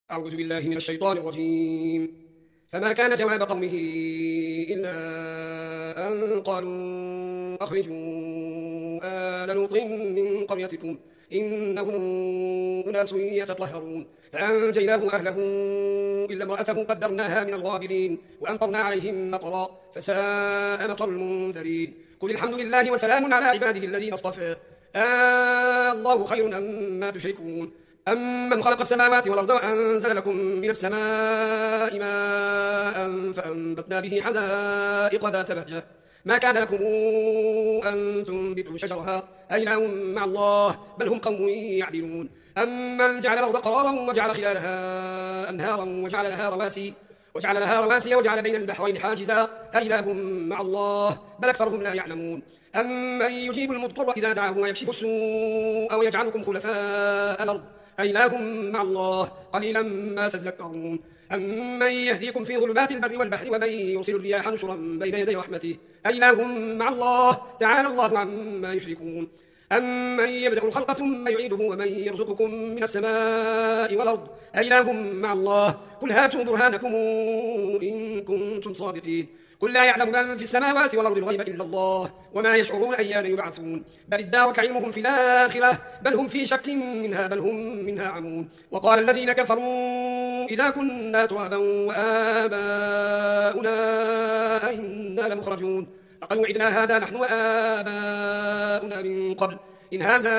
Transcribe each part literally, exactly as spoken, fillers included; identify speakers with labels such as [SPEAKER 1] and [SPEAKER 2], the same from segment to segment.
[SPEAKER 1] أعوذ بالله من الشيطان الرجيم. فما كان جواب قومه إلا أن قالوا أخرجوا آل لوط من قريتكم إنهم أناس يتطهرون فأنجيناه وأهله إلا امرأته قدرناها من الغابرين وأمطرنا عليهم مطرا فساء مطر المنذرين. قل الحمد لله وسلام على عباده الذين اصطفى آه الله خير أما تشركون. أمن خلق السماوات والأرض وأنزل لكم من السماء ماء فأنبتنا به حدائق ذات بهجة ما كان لكم أن تنبتوا شجرها أإله مع الله بل هم قوم يعدلون. أمن جعل الأرض قرارا وجعل خلالها أنهارا وجعل لها رواسي وجعل لها رواسي وجعل بين البحرين حاجزا أإله مع الله بل أكثرهم لا يعلمون. أمن يجيب المضطر إذا دعاه ويكشف السوء ويجعلكم خلفاء الأرض أإله مع الله قليلا ما تذكرون. أمن يهديكم في ظلمات البر والبحر ومن يرسل الرياح نشرا بين يدي رحمته أإله مع الله تعالى الله عما يشركون. أمن يبدأ الخلق ثم يعيده ومن يرزقكم من السماء والأرض أإله مع الله قل هاتوا برهانكم إن كنتم صادقين. قل لا يعلم من في السماوات والأرض الغيب إلا الله وما يشعرون أيان يبعثون بل ادارك علمهم في الآخرة بل هم في شك منها بل هم منها عمون. وقال الذين كفروا إذا كنا ترابا وآباؤنا أئنا لمخرجون لقد وعدنا هذا نحن وآباؤنا من قبل إن هذا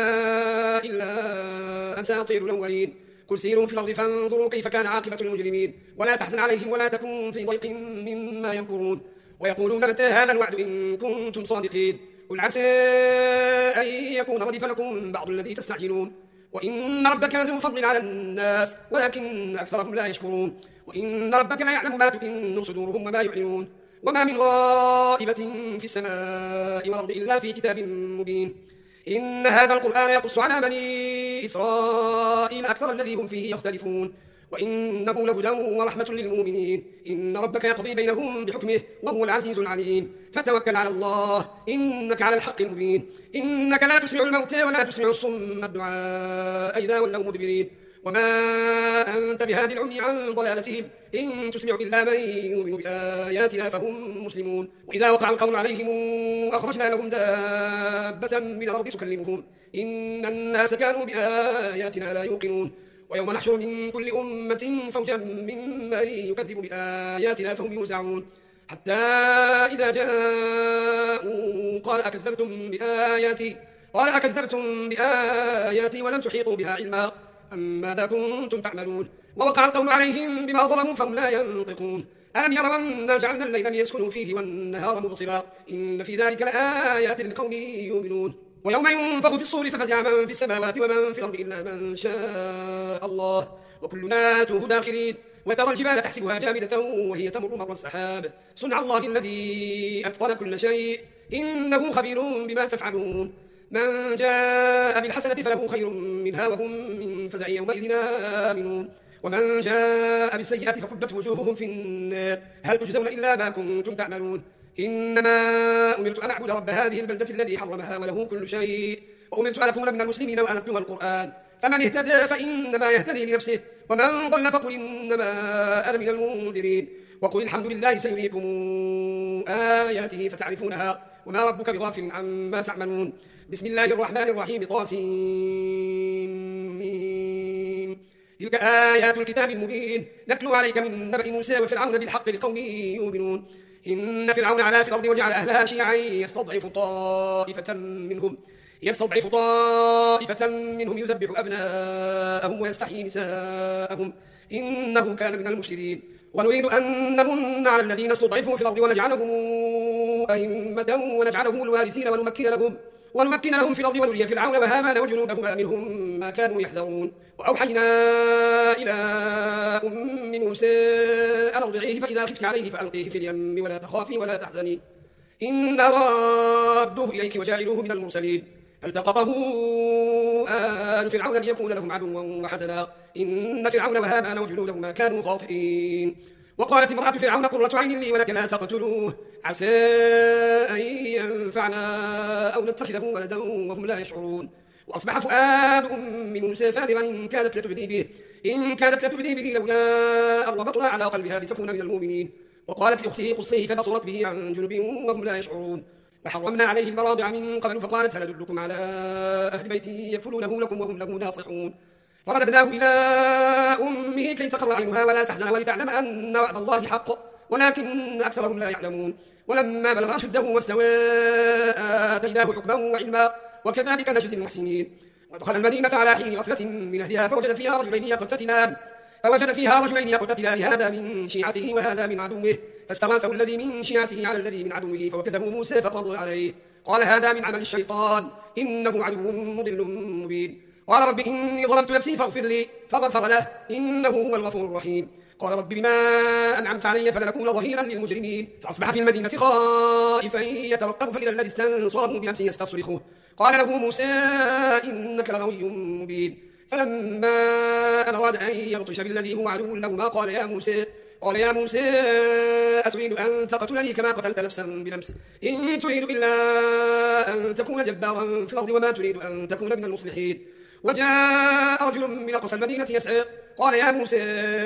[SPEAKER 1] إلا أساطير الأولين. قل سيروا في الأرض فانظروا كيف كان عاقبة المجرمين ولا تحزن عليهم ولا تكن في ضيق مما يمكرون. ويقولون متى هذا الوعد إن كنتم صادقين قل عسى أن يكون ردف لكم بعض الذي تستعجلون وإن ربك لذو فضل على الناس ولكن أكثرهم لا يشكرون. وإن ربك لا يعلم ما تكن صدورهم وما يعلنون وما من غائبة في السماء والأرض إلا في كتاب مبين. إن هذا القرآن يقص على بني إسرائيل أكثر الذي هم فيه يختلفون وإنه لهدى ورحمة للمؤمنين. إن ربك يقضي بينهم بحكمه وهو العزيز العليم. فتوكل على الله إنك على الحق المبين. إنك لا تسمع الموتى ولا تسمع الصم الدعاء إذا ولوا مدبرين وما أنت بهادي العمي عن ضلالتهم إن تسمع إلا من يؤمن بآياتنا فهم مسلمون. وإذا وقع القول عليهم أخرجنا لهم دابة من الأرض تكلمهم إن الناس كانوا بآياتنا لا يوقنون. ويوم نحشر من كل أمة فوجا ممن يكذب بآياتنا فهم يوزعون حتى إذا جاءوا قال أكذبتم بآياتي قال أكذبتم بآياتي ولم تحيطوا بها علما أم ماذا كنتم تعملون. ووقع القول عليهم بما ظلموا فهم لا ينطقون. ألم يروا أنا جعلنا الليل ليسكنوا فيه والنهار مبصرا إن في ذلك لآيات لقوم يؤمنون. ويوم ينفخ في الصور ففزع من في السماوات ومن في الأرض إلا من شاء الله وكلنا آتوه داخرين. وترى الجبال تحسبها جامدة وهي تمر مر السحاب صنع الله الذي أتقن كل شيء إنه خبير بما تفعلون. من جاء بالحسنة فله خير منها وهم من فزع يومئذ آمنون ومن جاء بالسيئة فكبت وجوههم في النار هل تجزون إلا ما كنتم تعملون. إنما أمرت أن أعبد رب هذه البلدة الذي حرمها وله كل شيء وأمرت أن أكون من المسلمين وأن أتلو القرآن فمن اهتدى فإنما يهتدي لنفسه ومن ضل فقل إنما أنا من المنذرين. وقل الحمد لله سيريكم آياته فتعرفونها وما ربك بغافل عما تعملون. بسم الله الرحمن الرحيم طاسين تلك آيات الكتاب المبين نتلو عليك من نبأ موسى وفرعون بالحق لقوم يؤمنون. إن فرعون علا في الأرض وجعل أهلها شيعا يستضعف طائفة منهم يستضعف طائفة منهم يذبح أبناءهم ويستحيي نساءهم إنه كان من المفسدين. ونريد أن نمن على الذين استضعفوا في الأرض ونجعلهم أئمة ونجعلهم الوارثين ونمكن لهم ونمكن لهم في الأرض ونري فرعون وهامان وجنودهما منهم ما كانوا يحذرون. وأوحينا إلى أم موسى أن أرضعيه فإذا خفت عليه فألقيه في اليم ولا تخافي ولا تحزني إنا رادوه إليك وجاعلوه من المرسلين. فالتقطه آل فرعون ليكون لهم عدوا وحزنا إن فرعون وهامان وجنودهما كانوا خاطئين. وقالت امرأة فرعون قرة عين لي ولك لا تقتلوه عسى أن ينفعنا أو نتخذه ولدا وهم لا يشعرون. وأصبح فؤاد أم موسى فارغا إن كادت لتبدي به إن كادت لتبدي به لولا أن ربطنا على قلبها لتكون من المؤمنين. وقالت لأخته قصيه فبصرت به عن جنب وهم لا يشعرون. وحرمنا عليه المراضع من قبل فقالت هل أدلكم على أهل بيت يكفلونه لكم وهم له ناصحون. فرددناه إلى أمه كي تقر عينها ولا تحزن ولتعلم أن وعد الله حق ولكن أكثرهم لا يعلمون. ولما بلغ أشده واستوى آتيناه حكما وعلما وكذلك نجزي المحسنين. ودخل المدينة على حين غفلة من أهلها فوجد فيها رجلين يقتتلان فوجد فيها رجلين يقتتلان هذا من شيعته وهذا من عدوه فاستغاثه الذي من شيعته على الذي من عدوه فوكزه موسى فقضى عليه قال هذا من عمل الشيطان إنه عدو مضل مبين. قال رب إني ظلمت نفسي فاغفر لي فغفر له إنه هو الغفور الرحيم. قال رب بما أنعمت علي فلن أكون ظهيرا للمجرمين. فأصبح في المدينة خائفا يترقب فإذا الذي استنصره بنفسه يستصرخه قال له موسى إنك لغوي مبين. فلما أن أراد أن يبطش بالذي هو عدو لهما قال يا موسى قال يا موسى أتريد أن تقتلني كما قتلت نفسا بنفس إن تريد إلا أن تكون جبارا في الأرض وما تريد أن تكون من المصلحين. وجاء رجل من أقصى المدينة يسعى قال يا موسى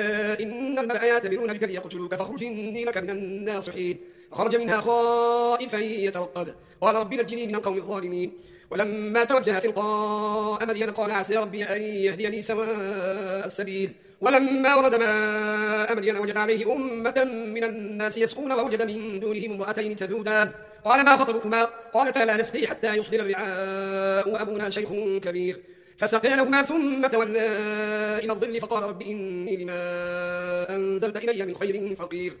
[SPEAKER 1] إن الملأ يأتمرون بك ليقتلوك فاخرج إني لك من الناصحين. فخرج منها خائفا يترقب قال رب نجني من القوم الظالمين. ولما توجه تلقاء مدين قال عسى ربي أن يهديني سواء السبيل. ولما ورد ماء مدين وجد عليه أمة من الناس يسقون ووجد من دونهم امرأتين تذودان قال ما خطبكما قالتا لا نسقي حتى يصدر الرعاء وأبونا شيخ كبير. فسقي لهما ثم تولى إلى الظل فقال رب إني لما أنزلت إلي من خير فقير.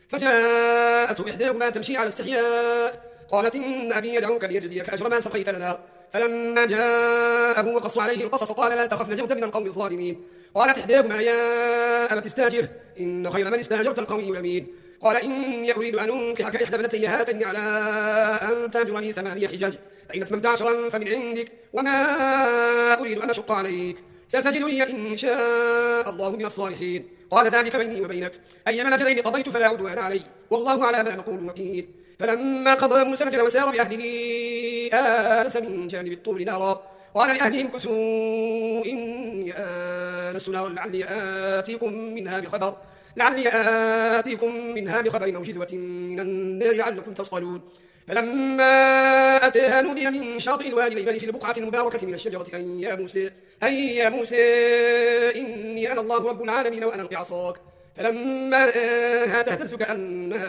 [SPEAKER 1] فجاءته إحداهما تمشي على استحياء قالت إن أبي يدعوك ليجزيك أجر ما سقيت لنا. فلما جاءه وقص عليه القصص قال لا تخف نجوت من القوم الظالمين. قالت إحداهما يا أبت استاجره إن خير من استاجرت القوي الأمين. قال إني أريد أن أنكحك إحدى ابنتي هاتين على أن تأجرني ثمانية حجج فإن أتممت عشرا فمن عندك وما أريد أن أشق عليك ستجدني إن شاء الله من الصالحين. قال ذلك بيني وبينك أيما الأجلين قضيت فلا عدوان علي والله على ما نقول وكيل. فلما قضى موسى الأجل وسار بأهله آنس من جانب الطور نارا قال لأهلهم كثوا إني آنست نارا لعلي آتيكم منها بخبر لعلي آتيكم منها بخبر أو جذوة من النار لعلكم تصطلون. فلما أتاها نودي من شاطئ الوادي الأيمن في البقعة المباركة من الشجرة أن يا موسى أن يا موسى إني أنا الله رب العالمين وأنا ألقي عصاك. فلما رآها تهتز كأنها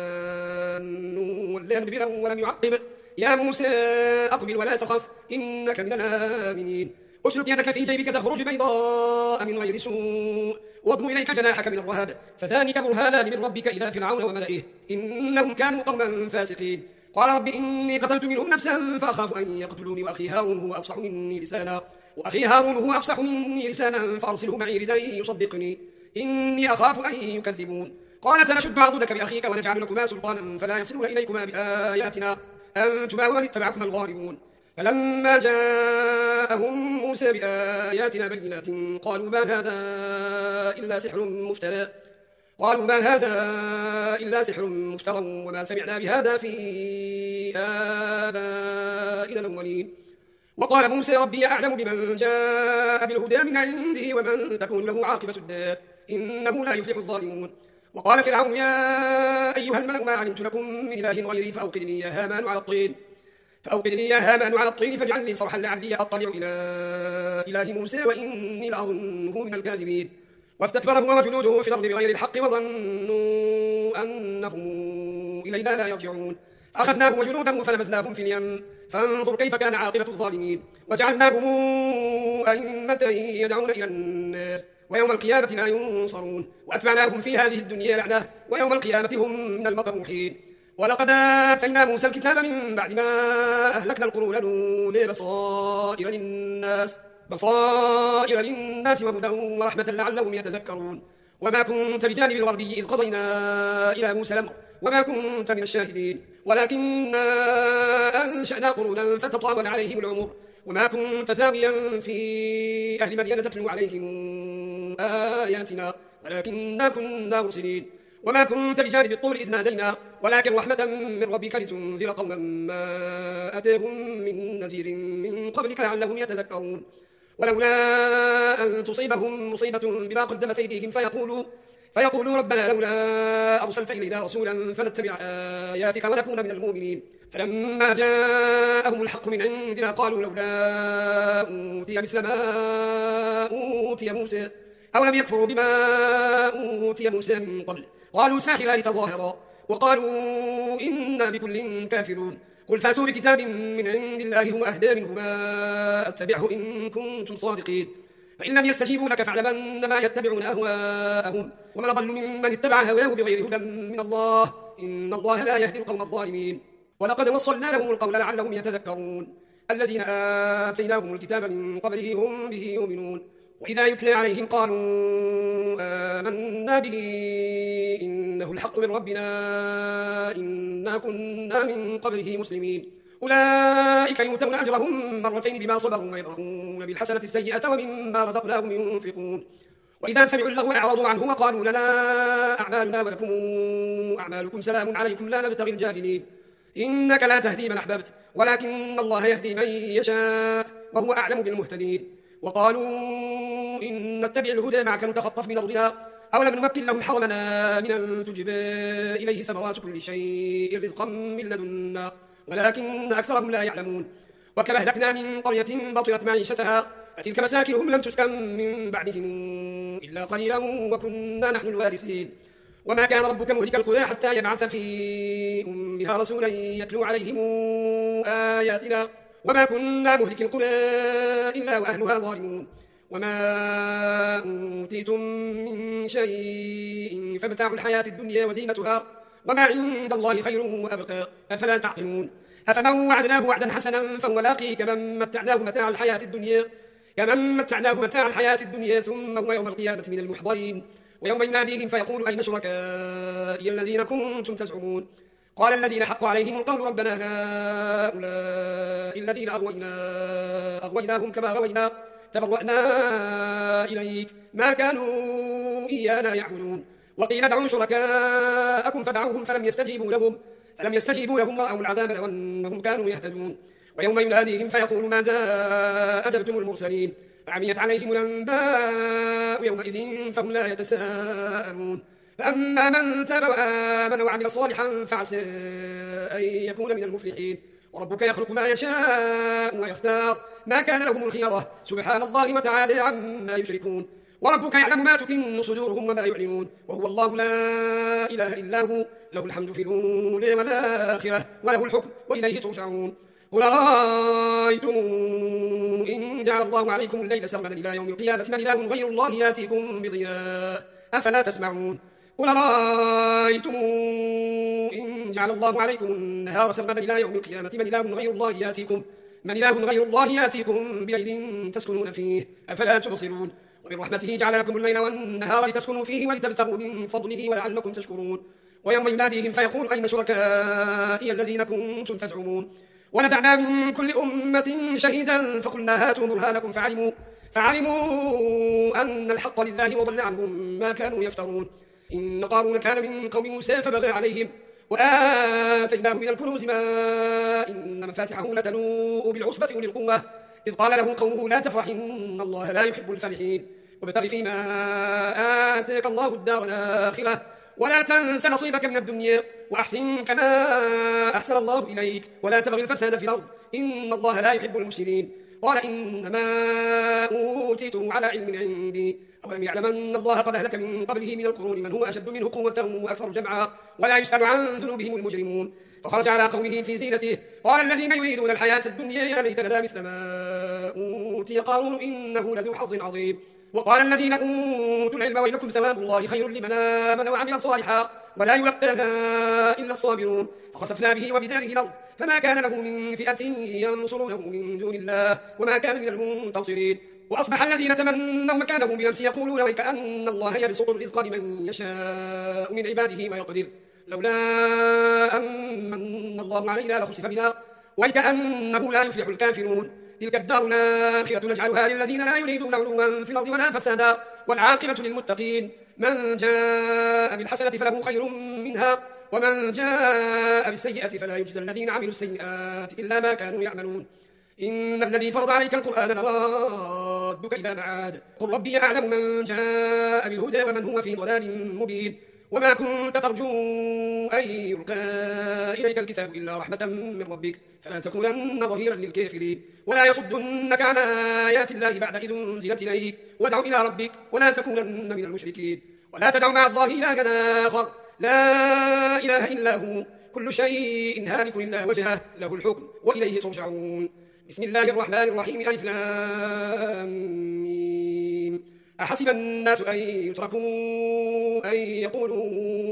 [SPEAKER 1] جان ولا مدبرا ولم يعقب يا موسى أقبل ولا تخف إنك من الآمنين. أسلك يدك في جيبك تخرج بيضاء من غير سوء واضم إليك جناحك من الرهب فذلك برهانان من ربك إلى فرعون وملئه إنهم كانوا قوما فاسقين. قال رب إني قتلت منهم نفسا فأخاف أن يقتلوني وأخي هارون هو أفصح مني لسانا وأخي هارون هو أفصح مني لسانا فأرسله معي لكي يصدقني إني أخاف أن يكذبون. قال سنشد عضدك بأخيك ونجعل لكما سلطانا فلا يصلون إليكما بآياتنا أنتما ومن اتبعكما الغالبون. فلما جاءهم موسى بآياتنا بينات قالوا ما هذا إلا سحر مفترى قالوا ما هذا إلا سحر مفترى وما سمعنا بهذا في آبائنا الأولين. وقال موسى ربي أعلم بمن جاء بالهدى من عنده ومن تكون له عاقبة الدار إنه لا يفلح الظالمون. وقال فرعون يا أيها الملأ ما علمت لكم من إله غيري فأوقد لي يا هامان على الطين فأوقد لي يا هامان على الطين فاجعل لي صرحا لعلي أطلع إلى إله موسى وإني لأظنه من الكاذبين. واستكبر هو وجنوده في الأرض بغير الحق وظنوا أنهم إلينا لا يرجعون. فأخذناهم وجنودهم فنبذناهم في اليم فانظر كيف كان عاقبة الظالمين. وجعلناهم أئمة يدعون إلى النار ويوم القيامة لا ينصرون. وأتبعناهم في هذه الدنيا لعنة ويوم القيامة هم من المقروحين. ولقد آتينا موسى الكتاب من بعد ما أهلكنا القرون الأولى بصائر للناس بصائر للناس وهدى ورحمة لعلهم يتذكرون. وما كنت بجانب الغربي إذ قضينا إلى موسى الأمر وما كنت من الشاهدين ولكننا أنشأنا قرونا فتطاول عليهم العمر وما كنت ثاويا في أهل مدين تتلو عليهم آياتنا ولكننا كنا مرسلين. وما كنت بجانب الطور إذ نادينا ولكن رحمة من ربك لتنذر قوما ما أتاهم من نذير من قبلك لعلهم يتذكرون. ولولا أن تصيبهم مصيبة بما قدمت أيديهم فيقولوا فيقولوا ربنا لولا أرسلت إلينا رسولا فنتبع آياتك ونكون من المؤمنين. فلما جاءهم الحق من عندنا قالوا لولا أوتي مثل ما أوتي موسى أولم يكفروا بما أوتي موسى من قبل قالوا ساحران تظاهرا وقالوا إنا بكل كافرون. قل فاتوا بكتاب من عند الله هو أهدى منهما أتبعه إن كنتم صادقين. فإن لم يستجيبوا لك فاعلم أنما يتبعون أهواءهم ومن أضل ممن اتبع هواه بغير هدى من الله إن الله لا يهدي القوم الظالمين. ولقد وصلنا لهم القول لعلهم يتذكرون. الذين آتيناهم الكتاب من قبله هم به يؤمنون وإذا يتلى عليهم قالوا آمنا به إنه الحق من ربنا إنا كنا من قبله مسلمين. أولئك يؤتون أجرهم مرتين بما صبروا ويدرؤون بالحسنة السيئة ومما رزقناهم ينفقون. وإذا سمعوا اللغو أعرضوا عنه وقالوا لنا أعمالنا ولكم أعمالكم سلام عليكم لا نبتغي الجاهلين. إنك لا تهدي من أحببت ولكن الله يهدي من يشاء وهو أعلم بالمهتدين. وقالوا إن نتبع الهدى معك نتخطف من أرضنا أولم نمكن لهم حرمنا من أن تجبى إليه ثمرات كل شيء رزقا من لدنا ولكن أكثرهم لا يعلمون. وكما أهلكنا من قرية بطرت معيشتها فتلك مساكنهم لم تسكن من بعدهم إلا قليلا وكنا نحن الوارثين. وما كان ربك مهلك القرى حتى يبعث في أمها رسولا يتلو عليهم آياتنا وما كنا مهلك القرى إلا وأهلها ظالمون. وما أوتيتم من شيء فمتاع الحياة الدنيا وزينتها وما عند الله خير وأبقى أفلا تعقلون. أفمن وعدناه وعدا حسنا فهو لاقيه كمن متعناه متاع الحياة الدنيا كمن متعناه متاع الحياة الدنيا ثم هو يوم القيامة من المحضرين. ويوم يناديهم فيقول أين شركائي الذين كنتم تزعمون قال الذين حق عليهم القول ربنا هؤلاء الذين أغوينا أغويناهم كما غوينا تبرأنا إليك ما كانوا إيانا يعبدون. وقيل ادعوا شركاءكم فدعوهم فلم يستجيبوا لهم فلم يستجيبوا لهم ورأوا العذاب لو أنهم كانوا يهتدون. ويوم يناديهم فيقول ماذا أجبتم المرسلين فعميت عليهم الأنباء يومئذ فهم لا يتساءلون. فأما من تاب وآمن وعمل صالحا فعسى أن يكون من المفلحين. وربك يخلق ما يشاء ويختار ما كان لهم الخيرة سبحان الله وتعالى عما يشركون. وربك يعلم ما تكن صدورهم وما يعلنون وهو الله لا إله إلا هو له الحمد في الأولى والآخرة وله الحكم وإليه ترجعون. قل رأيتم إن جعل الله عليكم الليل سرمدا إلى يوم القيامة من إله غير الله يأتيكم بضياء أفلا تسمعون. قل رأيتم إن جعل الله عليكم النهار سرمدا إلى يوم القيامة من إله غير الله يأتيكم من إله غير الله يأتيكم بليل تسكنون فيه أفلا تبصرون. ومن رحمته جعل لكم الليل والنهار لتسكنوا فيه ولتبتغوا من فضله ولعلكم تشكرون. ويوم يناديهم فيقول أين شركائي الذين كنتم تزعمون ونزعنا من كل أمة شهيدا فقلنا هاتوا برهانكم فعلموا, فعلموا أن الحق لله وضل عنهم ما كانوا يفترون. إن قارون كان من قوم موسى فبغى عليهم وآتيناه من الكنوز ما إن مفاتحه لتنوء بالعصبة أولي القوة إذ قال له قومه لا تفرح إن الله لا يحب الفرحين. وابتغ فيما آتاك الله الدار الآخرة ولا تنس نصيبك من الدنيا وأحسن كما أحسن الله إليك ولا تبغي الفساد في الأرض إن الله لا يحب المفسدين. قال إنما أوتيته على علم عندي أولم يعلم أن الله قد أهلك من قبله من القرون من هو أشد منه قوة وأكثر جمعا ولا يسأل عن ذنوبهم المجرمون. فخرج على قومه في زينته قال الذين يريدون الحياة الدنيا يا ليت لنا مثل ما أوتي قارون إنه لذو حظ عظيم. وقال الذين أوتوا العلم ويلكم ثواب الله خير لمن آمن وعمل صالحا ولا يلقاها إلا الصابرون. فخسفنا به وبداره الأرض فما كان له من فئة ينصرونه من دون الله وما كان من المنتصرين. وأصبح الذين تمنوا مكانه بأمس يقولون ويكأن الله يبسط الرزق لمن يشاء من عباده ويقدر لولا أن الله علينا لخسف بنا ويكأنه لا يفلح الكافرون. تلك الدار الآخرة نجعلها للذين لا يريدون علوا في الأرض ولا فسادا والعاقبة للمتقين. من جاء بالحسنة فله خير منها ومن جاء بالسيئة فلا يجزى الذين عملوا السيئات إلا ما كانوا يعملون. إن الذي فرض عليك القرآن لرادك رادك إلى معاد قل ربي أعلم من جاء بالهدى ومن هو في ضلال مبين وما كنت ترجو أن يلقى إليك الكتاب إلا رحمة من ربك فلا تكونن ظهيرا للكافرين ولا يصدنك عن آيات الله بعد إذ أنزلت إليك وادع إلى ربك ولا تكونن من المشركين ولا تدع مع الله إلها آخر لا إله إلا هو كل شيء هالك إلا وجهه له الحكم وإليه ترجعون بسم الله الرحمن الرحيم ألف لام ميم أحسب الناس أن يتركوا أن يقولوا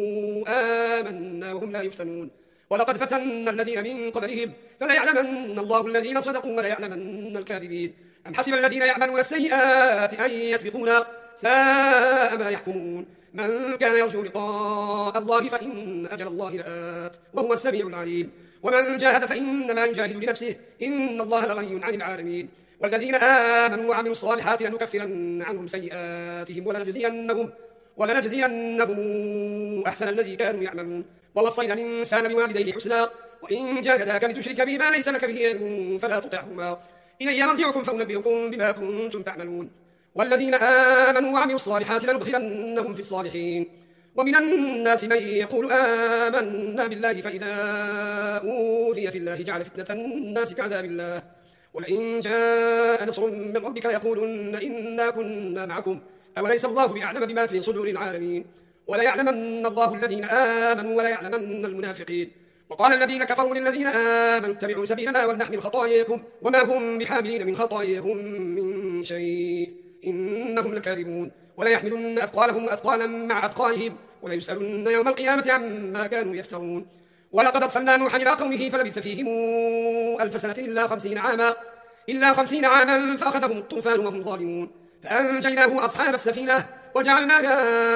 [SPEAKER 1] آمنا وهم لا يفتنون ولقد فتنا الذين من قبلهم فليعلمن الله الذين صدقوا وليعلمن الكاذبين أم حسب الذين يعملون السيئات أن يسبقونا ساء ما يحكمون من كان يرجو لقاء الله فإن أجل الله لآت وهو السميع العليم ومن جاهد فإنما يجاهد لنفسه إن الله لغني عن العالمين والذين آمنوا وعملوا الصالحات لنكفرن عنهم سيئاتهم ولنجزينهم ولنجزينهم أحسن الذي كانوا يعملون ووصينا الإنسان بوالديه حسنا وإن جاهداك لتشرك بما ليس لك به علم فلا تطعهما إلي مرجعكم فأنبئكم بما كنتم تعملون والذين آمنوا وعملوا الصالحات لندخلنهم في الصالحين ومن الناس من يقول آمنا بالله فإذا أوذي في الله جعل فتنة الناس كعذاب الله ولئن جاء نصر من ربك يقولن إنا كنا معكم أوليس الله بأعلم بما في صدور العالمين ولا يعلمن الله الذين آمنوا ولا يعلمن المنافقين وقال الذين كفروا للذين آمنوا اتبعوا سبيلنا ولنحمل خطاياكم وما هم بحاملين من خطاياهم من شيء إنهم لكاذبون ولا يحملن أثقالهم وأثقالا مع أثقالهم ولا يسألن يوم القيامة عما كانوا يفترون ولقد أرسلنا نوحا إلى قومه فلبث فيهم ألف سنة إلا خمسين عاما إلا خمسين عاما فأخذهم الطوفان وهم ظالمون فأنجيناه أصحاب السفينة وجعلناها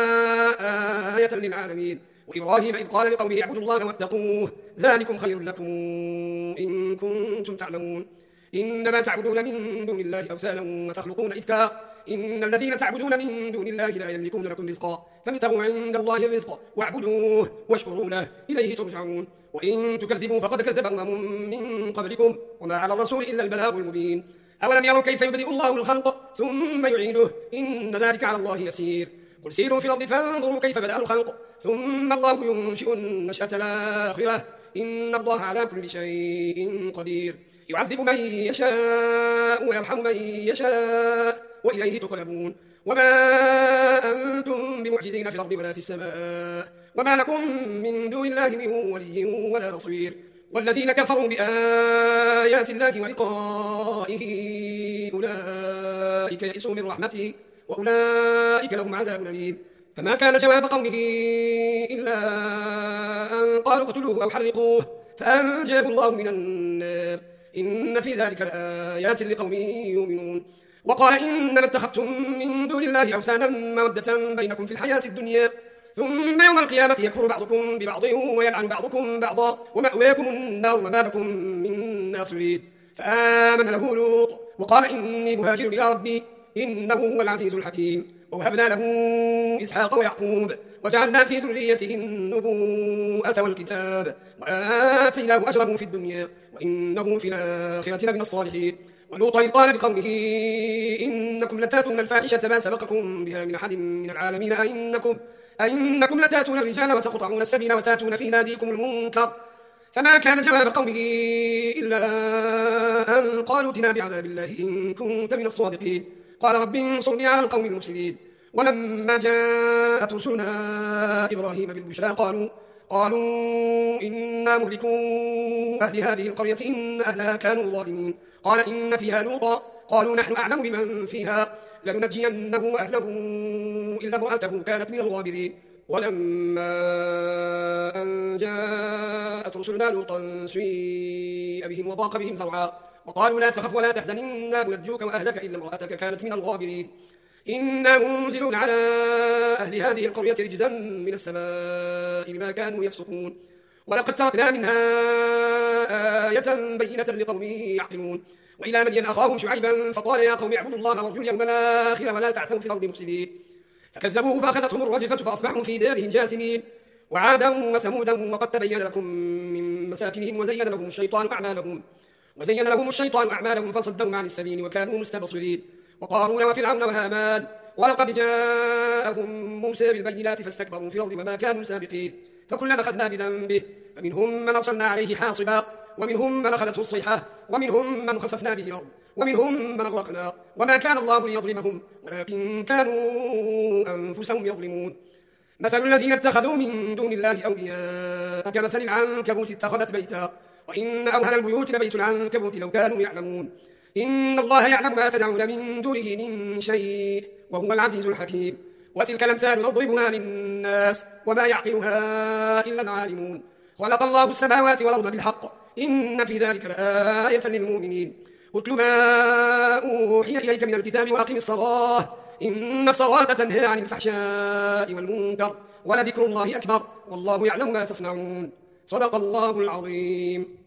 [SPEAKER 1] آية للعالمين وإبراهيم إذ قال لقومه اعبدوا الله واتقوه ذلكم خير لكم إن كنتم تعلمون إنما تعبدون من دون الله أوثانا وتخلقون إفكا إن الذين تعبدون من دون الله لا يملكون لكم رزقا فابتغوا عند الله الرزق واعبدوه واشكروا له إليه ترجعون وإن تكذبوا فقد كذب أمم من قبلكم وما على الرسول إلا البلاغ المبين أولم يروا كيف يبدئ الله الخلق ثم يعيده إن ذلك على الله يسير قل سيروا في الأرض فانظروا كيف بدأ الخلق ثم الله ينشئ النشأة الآخرة إن الله على كل شيء قدير يعذب من يشاء ويرحم من يشاء وإليه تقلبون وما أنتم بمعجزين في الأرض ولا في السماء وما لكم من دون الله من ولي ولا نصير والذين كفروا بآيات الله ولقائه أولئك يئسوا من رحمته وأولئك لهم عذاب أليم فما كان جواب قومه إلا أن قالوا اقتلوه أو حرقوه فأنجاه الله من النار إن في ذلك لآيات لقوم يؤمنون وقال إنما اتخذتم من دون الله أوثانا مودة بينكم في الحياة الدنيا ثم يوم القيامة يكفر بعضكم ببعض ويلعن بعضكم بعضا ومأواكم النار وما لكم من ناصرين فآمن له لوط وقال إني مهاجر إلى ربي إنه هو العزيز الحكيم ووهبنا له إسحاق ويعقوب وجعلنا في ذريته النبوءة والكتاب وآتيناه أجره في الدنيا وإنه في الآخرة لمن الصالحين ولوطا إذ قال لقومه إنكم لتاتون الفاحشة ما سبقكم بها من أحد من العالمين أئنكم, أئنكم لتاتون الرجال وتقطعون السبيل وتاتون في ناديكم المنكر فما كان جواب قومه إلا أن قالوا ائتنا بعذاب الله إن كنت من الصادقين قال رب انصرني على القوم المفسدين ولما جاءت رسلنا إبراهيم بالبشرى قالوا قالوا إنا مهلكو أهل هذه القرية إن أهلها كانوا ظالمين قال إن فيها لوطا قالوا نحن أعلم بمن فيها لننجينه أهله إلا امرأته كانت من الغابرين ولما أن جاءت رسلنا لوطا سيء بهم وضاق بهم ذرعا وقالوا لا تخف ولا تحزن إنا منجوك وأهلك إلا امرأتك كانت من الغابرين إنا منزلون على أهل هذه القرية رجزا من السماء بما كانوا يفسقون ولقد تركنا منها آية بينة لقوم يعقلون وإلى مدين أخاهم شعيبا فقال يا قوم اعبدوا الله وارجوا اليوم الآخر ولا تعثوا في الأرض مفسدين فكذبوه فأخذتهم الرجفة فأصبحوا في دارهم جاثمين وعادا وثمودا وقد تبين لكم من مساكنهم وزين لهم الشيطان أعمالهم وزين لهم الشيطان أعمالهم فصدهم عن السبيل وكانوا مستبصرين وقارون وفرعون وهامان ولقد جاءهم موسى بالبينات فاستكبروا في الأرض وما كانوا سابقين فكلنا أخذنا بذنبه فمنهم من أرسلنا عليه حاصبا ومنهم من أخذته الصيحة ومنهم من خسفنا به الأرض ومنهم من أغرقنا وما كان الله ليظلمهم ولكن كانوا أنفسهم يظلمون مثل الذين اتخذوا من دون الله أولياء كمثل العنكبوت اتخذت بيتا وإن أوهن البيوت لبيت العنكبوت لو كانوا يعلمون إن الله يعلم ما تدعون من دونه من شيء وهو العزيز الحكيم وتلك الأمثال نضربها للناس وما يعقلها إلا العالمون خلق الله السماوات والأرض بالحق إن في ذلك لآية للمؤمنين اتل ما أوحي إليك من الكتاب وأقم الصلاة إن الصلاة تنهى عن الفحشاء والمنكر ولذكر الله أكبر والله يعلم ما تصنعون صدق الله العظيم.